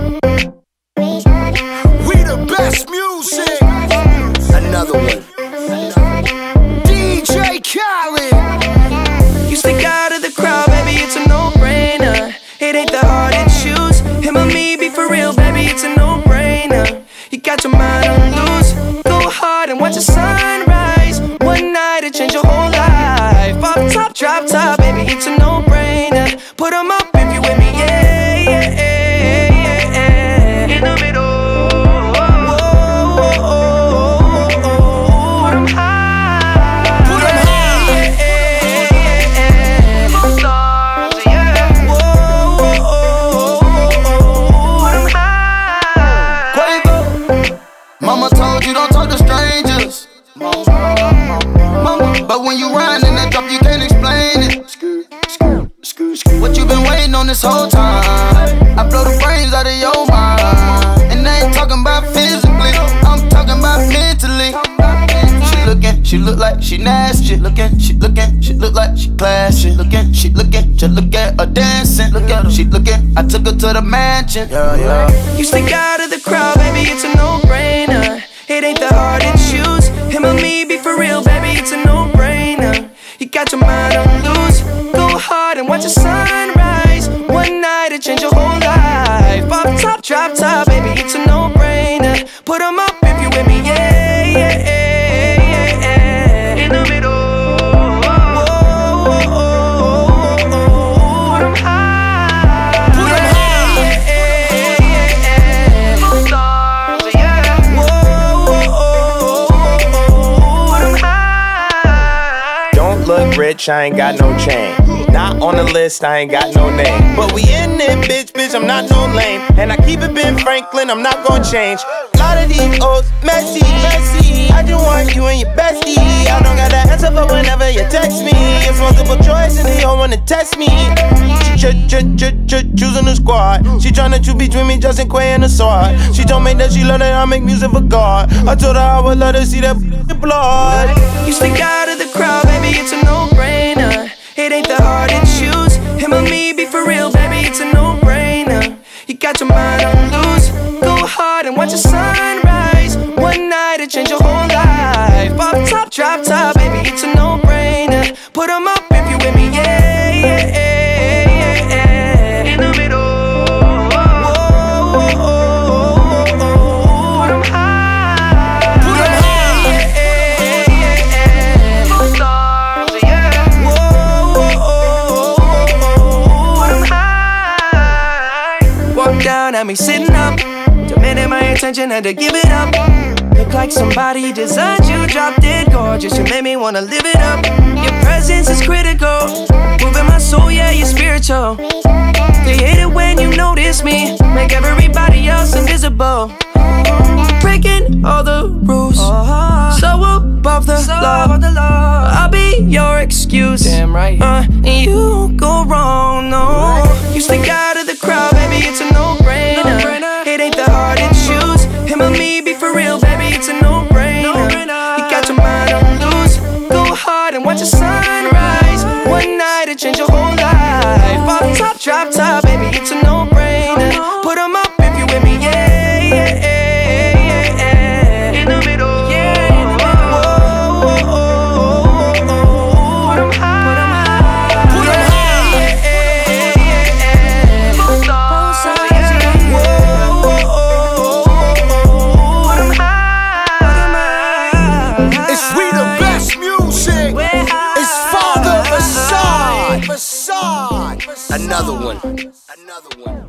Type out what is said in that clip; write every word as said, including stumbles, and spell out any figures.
We the best music. Another one. D J Khaled. You stick out of the crowd, baby, it's a no-brainer. It ain't that hard to choose. Him or me, be for real, baby, it's a no-brainer. You got your mind on loose. Go hard and watch the sunrise. One night to change your whole life. Off top, drop top, baby, it's a no-brainer. Put 'em up if you with me, yeah, yeah, yeah, yeah, yeah. In the middle. Mama told you don't talk to strangers. Mama, but when you ride in that drop, you can't explain it. What you been waiting on this whole time? I blow the brains out of your mind. And I ain't talking about physically, I'm talking about mentally. She looking, she look like she nasty. Looking, she looking, she look like she classy. Looking, she looking, just look at her dancing. Look at her, she looking, I took her to the mansion. Yeah, yeah. You stick out of the crowd, baby, it's a no-brainer. It ain't that hard to choose. Him or me, be for real, baby, it's a no-brainer. You got your mind on loose. Go hard and watch the sunrise. One night to change your whole life. Off top, drop top, baby, it's a no-brainer. Put 'em up if you with me, yeah, yeah, yeah, yeah, yeah. In the middle. Look rich, I ain't got no chain. Not on the list, I ain't got no name. But we in it, bitch, bitch, I'm not no lame. And I keep it Ben Franklin, I'm not gonna change. A lot of these old messy, messy. I just want you and your bestie. I don't got the answer for whenever you text me. It's multiple choice and they all wanna test me. She ch ch ch ch choosing the squad. She tryna choose between me, Justin Quay and the sword. She told me that she love that I make music for God. I told her I would let her see that blood. You stick out of the crowd, baby, it's a no-brainer. It ain't that hard to choose. Him or me, be for real, baby, it's a no-brainer. You got your mind on loose. Go hard and watch the sunrise. One night to change your whole life. Off top, drop top, baby, it's a no-brainer. Put 'em up if you with me, yeah, yeah, yeah, yeah. In the middle. Down at me sitting up, demanding my attention, had to give it up. Look like somebody designed you, dropped it gorgeous. You made me wanna live it up. Your presence is critical, moving my soul, yeah, you're spiritual. They hate it when you notice me, make everybody else invisible. Breaking all the rules, so above the law. I'll be your excuse, damn right. Uh, and you go wrong, no. You stick out of the crowd, baby, it's a no-brainer. It ain't that hard to choose. Him or me, be for real, baby, it's a no-brainer. You got your mind on loose. Go hard and watch the sunrise. One night to change your whole life. Off top, drop top, baby, it's a no-brainer. Put 'em up if you with me, yeah, yeah, yeah, yeah. In the middle. Another one. Another one.